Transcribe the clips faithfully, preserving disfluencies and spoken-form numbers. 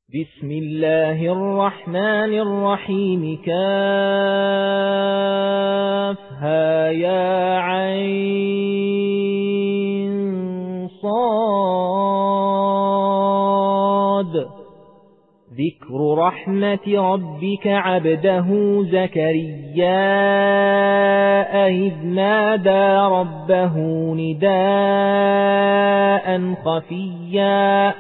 بسم الله الرحمن الرحيم كافها يا عين صاد ذكر رحمة ربك عبده زكريا إذ نادى ربه نداء خفيا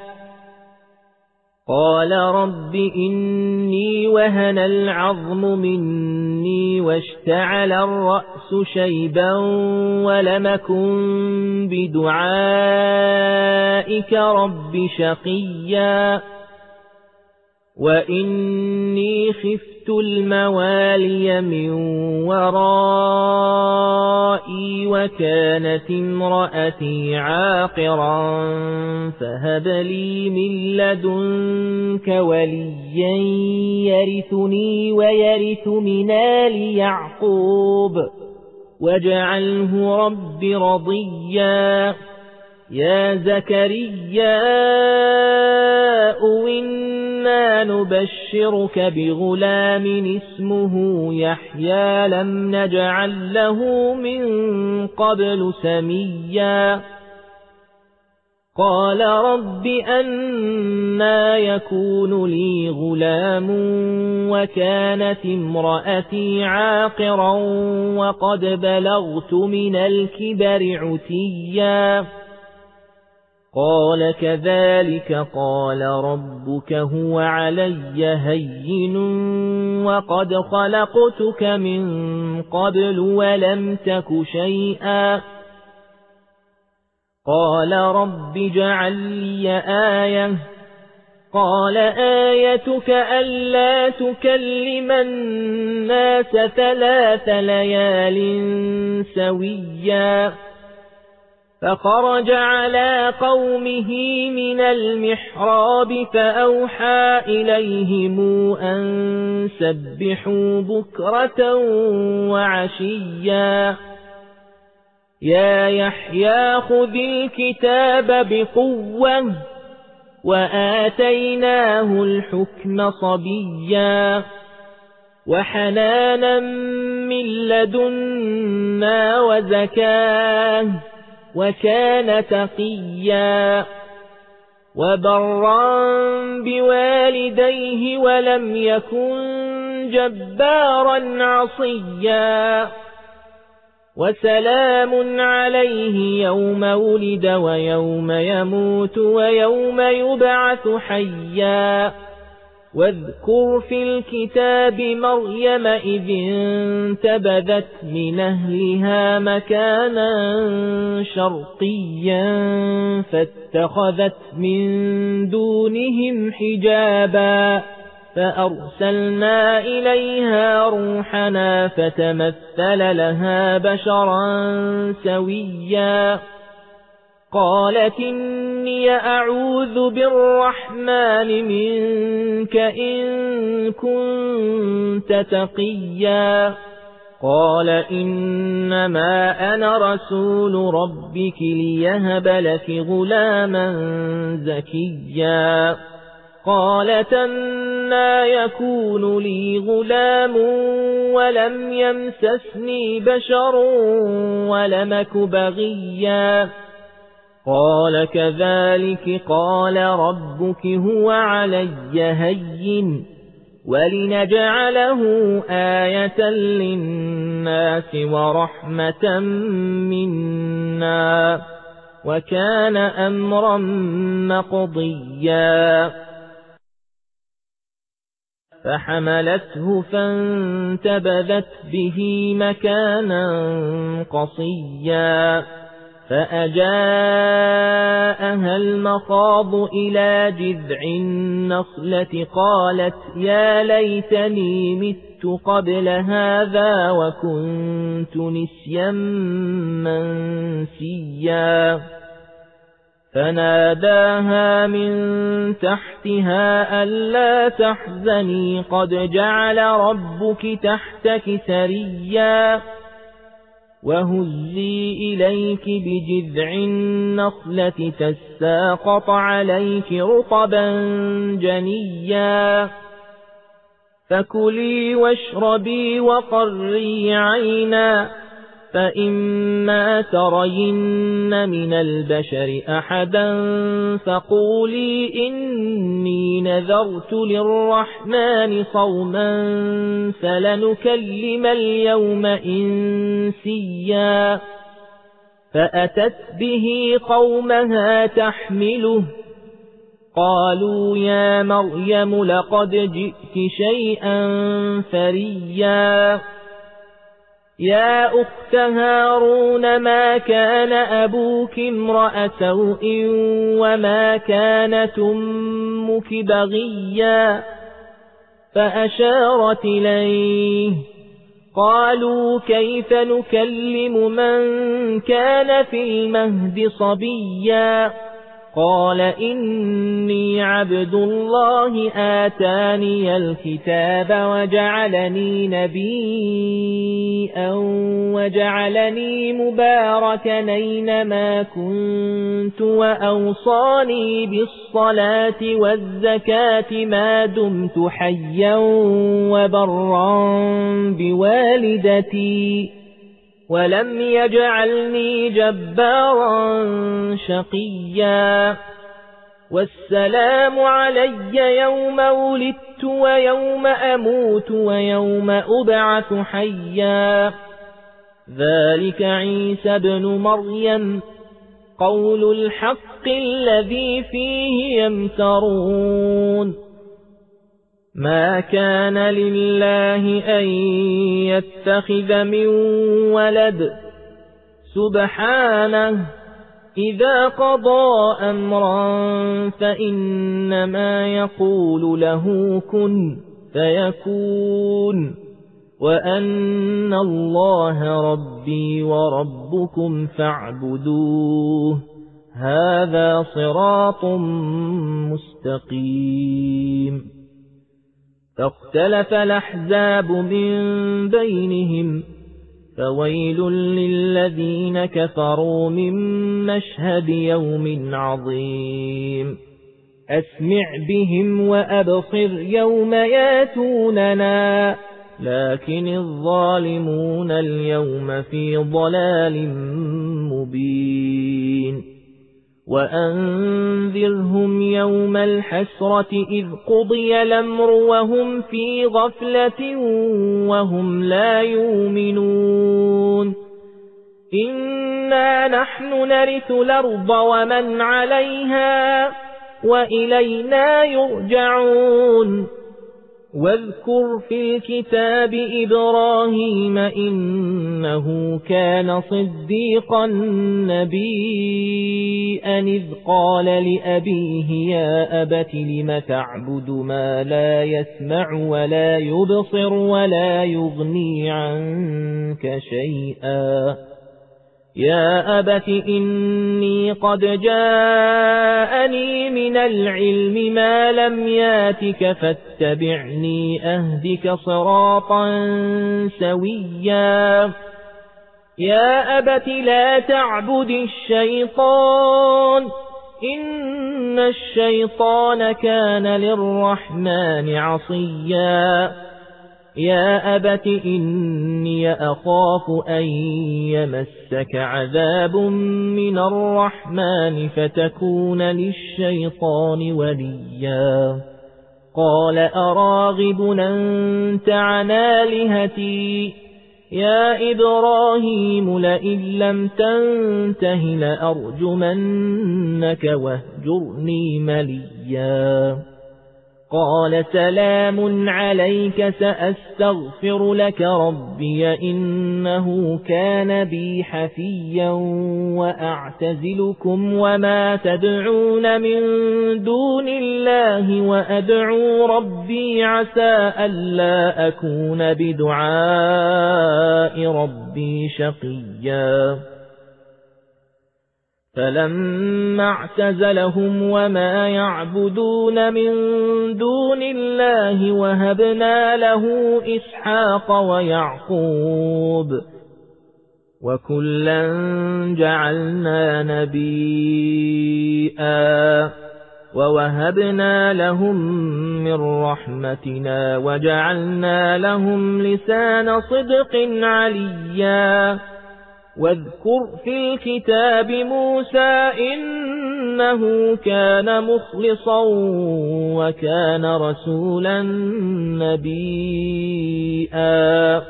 قال رب إني وهن العظم مني واشتعل الرأس شيبا ولمكن بدعائك رب شقيا وإني خفت الموالي من ورائي وكانت امرأتي عاقرا فهب لي من لدنك وليا يرثني ويرث من آل يعقوب واجعله رب رضيا يا زكريا إنا نبشرك بغلام اسمه يحيى لم نجعل له من قبل سميا قال رب أنى يكون لي غلام وكانت امرأتي عاقرا وقد بلغت من الكبر عتيا قال كذلك قال ربك هو علي هين وقد خلقتك من قبل ولم تك شيئا قال رب اجعل لي آية قال آيتك ألا تكلم الناس ثلاث ليال سويا فخرج على قومه من المحراب فأوحى إليهم أن سبحوا بكرة وعشيا يا يحيى خذ الكتاب بقوة وآتيناه الحكم صبيا وحنانا من لدنا وزكاه وكان تقيا وبرا بوالديه ولم يكن جبارا عصيا وسلام عليه يوم ولد ويوم يموت ويوم يبعث حيا واذكر في الكتاب مريم إذ انتبذت من أهلها مكانا شرقيا فاتخذت من دونهم حجابا فأرسلنا إليها روحنا فتمثل لها بشرا سويا قالت إني أعوذ بالرحمن منك إن كنت تقيا قال إنما أنا رسول ربك ليهب لك غلاما زكيا قالت أنى يكون لي غلام ولم يمسسني بشر ولمك بغيا قال كذلك قال ربك هو علي هين ولنجعله آية للناس ورحمة منا وكان أمرا مقضيا فحملته فانتبذت به مكانا قصيا فأجاءها المخاض إلى جذع النخلة قالت يا ليتني مت قبل هذا وكنت نسيا منسيا فناداها من تحتها ألا تحزني قد جعل ربك تحتك سريا وهزي إليك بجذع النخلة تساقط عليك رطبا جنيا فكلي واشربي وقري عينا فإما ترين من البشر أحدا فقولي إني نذرت للرحمن صوما فلنكلم اليوم إنسيا فأتت به قومها تحمله قالوا يا مريم لقد جئت شيئا فريا يا أخت هارون ما كان أبوك امرأ سوء وما كانت أمك بغيا فأشارت إليه قالوا كيف نكلم من كان في المهد صبيا قال إني عبد الله آتاني الكتاب وجعلني نبيا وجعلني مباركا أينما كنت وأوصاني بالصلاة والزكاة ما دمت حيا وبرا بوالدتي ولم يجعلني جبارا شقيا والسلام علي يوم ولدت ويوم أموت ويوم أبعث حيا ذلك عيسى بن مريم قول الحق الذي فيه يمترون ما كان لله أن يتخذ من ولد سبحانه إذا قضى أمرا فإنما يقول له كن فيكون وأن الله ربي وربكم فاعبدوه هذا صراط مستقيم فاختلف الأحزاب من بينهم فويل للذين كفروا من مشهد يوم عظيم أسمع بهم وأبصر يوم ياتوننا لكن الظالمون اليوم في ضلال مبين وأنذرهم يوم الحسرة إذ قضي الأمر وهم في غفلة وهم لا يؤمنون إنا نحن نرث الأرض ومن عليها وإلينا يرجعون واذكر في الكتاب إبراهيم إنه كان صديقا نبيا إذ قال لأبيه يا أبت لم تعبد ما لا يسمع ولا يبصر ولا يغني عنك شيئا يا أبت إني قد جاءني من العلم ما لم ياتك فاتبعني أهدك صراطا سويا يا أبت لا تعبد الشيطان إن الشيطان كان للرحمن عصيا يا أبت إني أخاف أن يمسك عذاب من الرحمن فتكون للشيطان وليا قال أراغب أنت عن آلهتي يا إبراهيم لئن لم تنته لأرجمنك واهجرني مليا قال سلام عليك سأستغفر لك ربي إنه كان بي حفيا وأعتزلكم وما تدعون من دون الله وأدعو ربي عسى ألا أكون بدعاء ربي شقيا فلما اعتزلهم وما يعبدون من دون الله وهبنا له إسحاق ويعقوب وكلا جعلنا نبيا ووهبنا لهم من رحمتنا وجعلنا لهم لسان صدق عليا واذكر في الكتاب موسى إنه كان مخلصا وكان رسولا نبيا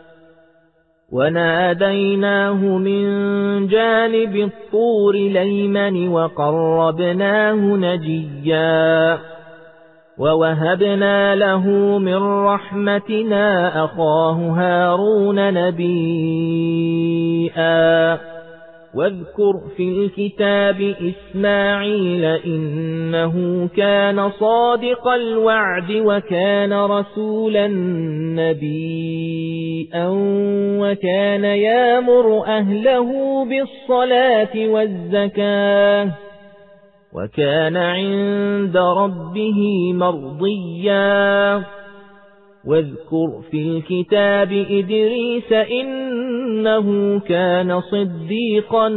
وناديناه من جانب الطور الأيمن وقربناه نجيا ووهبنا له من رحمتنا أخاه هارون نبيا واذكر في الكتاب إسماعيل إنه كان صادق الوعد وكان رسولا نبيا وكان يأمر أهله بالصلاة والزكاة وكان عند ربه مرضيا واذكر في الكتاب إدريس إنه كان صديقا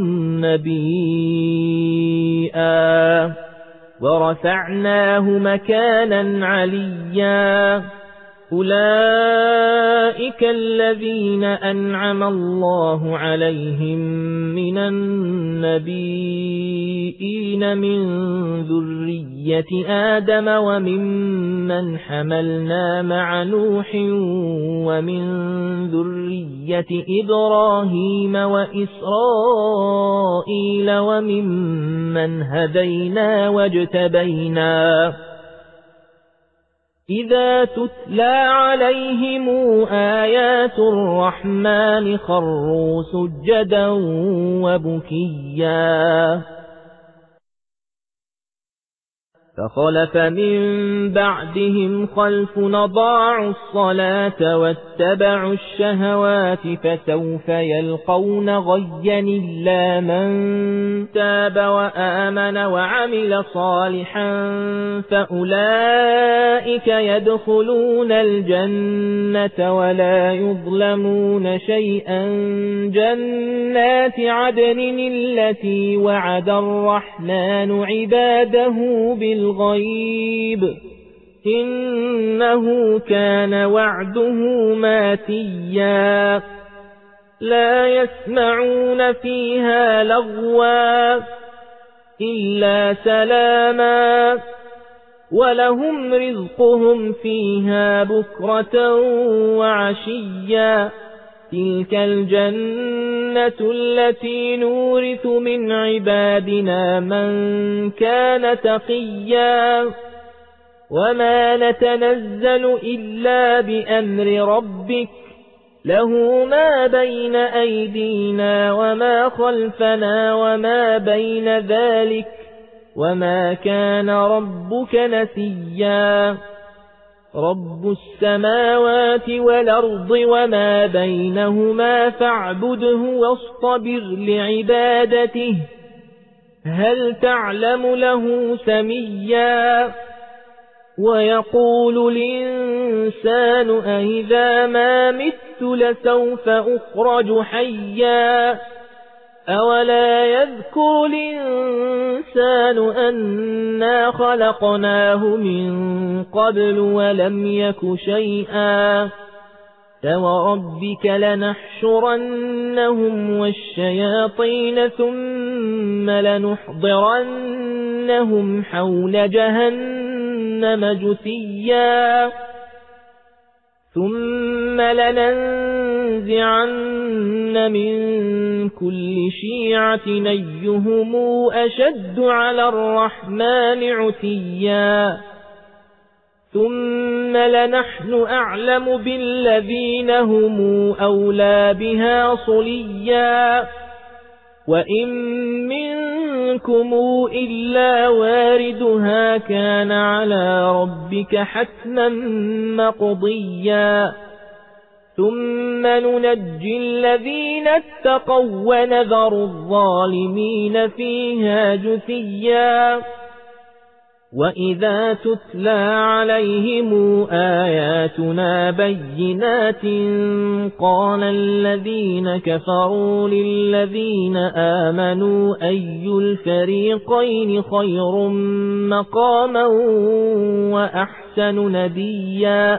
نبيا ورفعناه مكانا عليا أولئك الذين أنعم الله عليهم من النبيين من ذرية آدم وممن حملنا مع نوح ومن ذرية إبراهيم وإسرائيل وممن هدينا واجتبينا إذا تتلى عليهم آيات الرحمن خروا سجدا وبكيا فخلف من بعدهم خلف أضاعوا الصلاة واتبعوا الشهوات فسوف يلقون غيا إلا من تاب وآمن وعمل صالحا فأولئك يدخلون الجنة ولا يظلمون شيئا جنات عدن التي وعد الرحمن عباده بالغيب الغيب إنه كان وعده ماتيا لا يسمعون فيها لغوا إلا سلاما ولهم رزقهم فيها بكرة وعشيا تلك الجنة التي نورث من عبادنا من كان تقيا وما نتنزل إلا بأمر ربك له ما بين أيدينا وما خلفنا وما بين ذلك وما كان ربك نسيا رب السماوات والأرض وما بينهما فاعبده واصطبر لعبادته هل تعلم له سميا ويقول الإنسان أإذا ما مت لسوف أخرج حيا أولا يذكر الإنسان أنا خلقناه من قبل ولم يك شيئا فوربك لنحشرنهم والشياطين ثم لنحضرنهم حول جهنم جثيا ثم لننزعن من كل شيعة أيهم أشد على الرحمن عتيا ثم لنحن أعلم بالذين هم أولى بها صليا وإن منكم إلا واردها كان على ربك حتما مقضيا ثم ننجي الذين اتقوا ونذر الظالمين فيها جثيا وَإِذَا تُتْلَى عَلَيْهِمْ آيَاتُنَا بَيِّنَاتٍ قَالَ الَّذِينَ كَفَرُوا لِلَّذِينَ آمَنُوا أَيُّ الْفَرِيقَيْنِ خَيْرٌ مَقَامًا وَأَحْسَنُ نَدِيًّا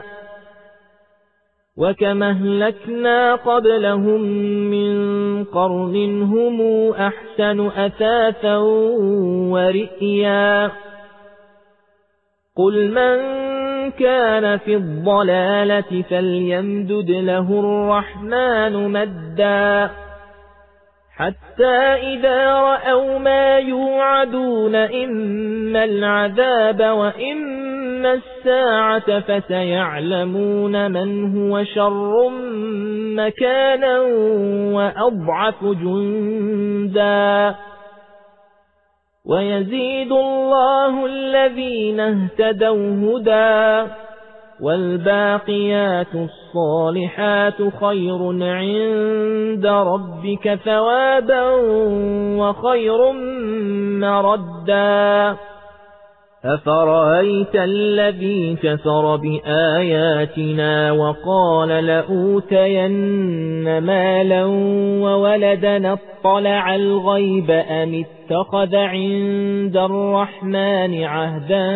وَكَمْ أَهْلَكْنَا قَبْلَهُمْ مِنْ قَرْنٍ هُمْ أَحْسَنُ أَثَاثًا وَرِئْيًا قُلْ مَنْ كَانَ فِي الضَّلَالَةِ فَلْيَمْدُدْ لَهُ الرَّحْمَنُ مَدًّا حَتَّى إِذَا رَأَوْا مَا يُوعَدُونَ إِمَّا الْعَذَابَ وَإِمَّا السَّاعَةَ فَسَيَعْلَمُونَ مَنْ هُوَ شَرٌّ مَكَانًا وَأَضْعَفُ جُندًا وَيَزِيدُ اللَّهُ الَّذِينَ اهْتَدَوْا هُدًى وَالْبَاقِيَاتُ الصَّالِحَاتُ خَيْرٌ عِندَ رَبِّكَ ثَوَابًا وَخَيْرٌ مَّرَدًّا أَفَرَأَيْتَ الَّذِي كَفَرَ بِآيَاتِنَا وَقَالَ لَأُوتَيَنَّ مَالًا وَوَلَدًا أَطَّلَعَ الْغَيْبَ أَمِ اتَّخَذَ عِندَ الرَّحْمَنِ عَهْدًا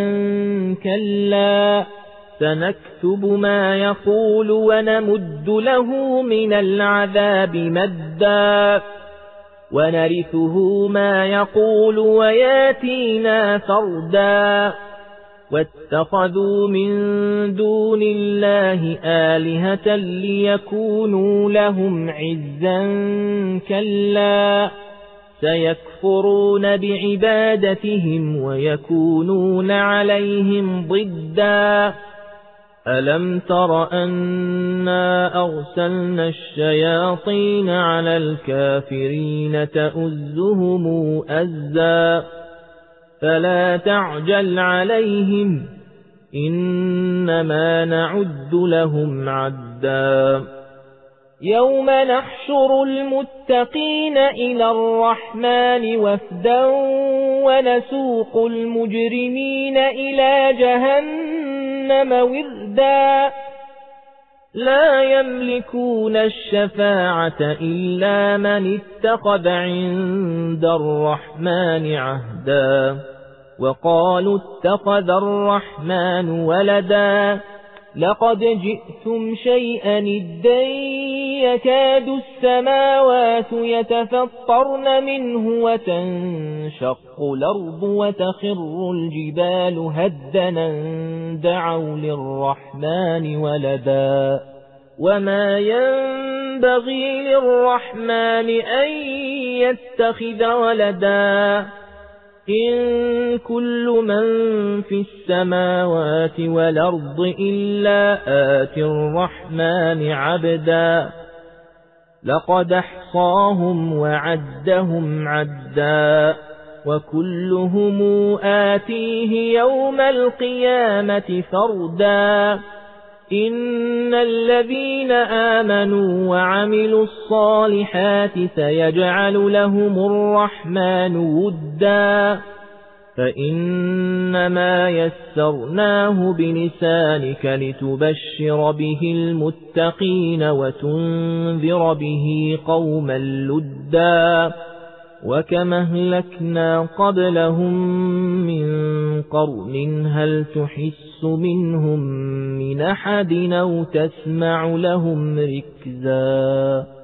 كَلَّا سَنَكْتُبُ مَا يَقُولُ وَنَمُدُّ لَهُ مِنَ الْعَذَابِ مَدًّا وَنَرِثُهُ مَا يَقُولُ وَيَأْتِينَا فَرْدًا وَاتَّخَذُوا مِن دُونِ اللَّهِ آلِهَةً لِيَكُونُوا لَهُمْ عِزًّا كَلَّا سَيَكْفُرُونَ بِعِبَادَتِهِمْ وَيَكُونُونَ عَلَيْهِمْ ضِدًّا أَلَمْ تَرَ أَنَّا أَرْسَلْنَا الشَّيَاطِينَ عَلَى الْكَافِرِينَ تَؤُزُّهُمْ أَزًّا فَلَا تَعْجَلْ عَلَيْهِمْ إِنَّمَا نَعُدُّ لَهُمْ عَدًّا يَوْمَ نَحْشُرُ الْمُتَّقِينَ إِلَى الرَّحْمَنِ وَفْدًا وَنَسُوقُ الْمُجْرِمِينَ إِلَى جَهَنَّمَ وِرْدًا لَا يَمْلِكُونَ الشَّفَاعَةَ إِلَّا مَنِ اتَّخَذَ عِندَ الرَّحْمَنِ عَهْدًا وَقَالُوا اتَّخَذَ الرَّحْمَنُ وَلَدًا لَقَدْ جِئْتُمْ شَيْئًا إِدًّا يَكَادُ السَّمَاوَاتُ يَتَفَطَّرْنَ مِنْهُ وَتَنشَقُّ الْأَرْضُ وَتَخِرُّ الْجِبَالُ هَدًّا أَن دَعَوْا لِلرَّحْمَنِ وَلَدًا وَمَا يَنبَغِي لِلرَّحْمَنِ أَن يَتَّخِذَ وَلَدًا إِن كُلُّ مَن فِي السَّمَاوَاتِ وَالْأَرْضِ إِلَّا آتِي الرَّحْمَنِ عَبْدًا لَقَدْ أَحْصَاهُمْ وَعَدَّهُمْ عَدًّا وَكُلُّهُمْ آتِيهِ يَوْمَ الْقِيَامَةِ فَرْدًا إِنَّ الَّذِينَ آمَنُوا وَعَمِلُوا الصَّالِحَاتِ سَيَجْعَلُ لَهُمُ الرَّحْمَنُ وُدًّا فَإِنَّمَا يَسَّرْنَاهُ بِلِسَانِكَ لِتُبَشِّرَ بِهِ الْمُتَّقِينَ وَتُنذِرَ بِهِ قَوْمًا لُدًّا وَكَمْ أَهْلَكْنَا قَبْلَهُمْ مِنْ قَرْنٍ هَلْ تُحِسُّ مِنْهُمْ مِنْ أَحَدٍ أَوْ تَسْمَعُ لَهُمْ رِكْزًا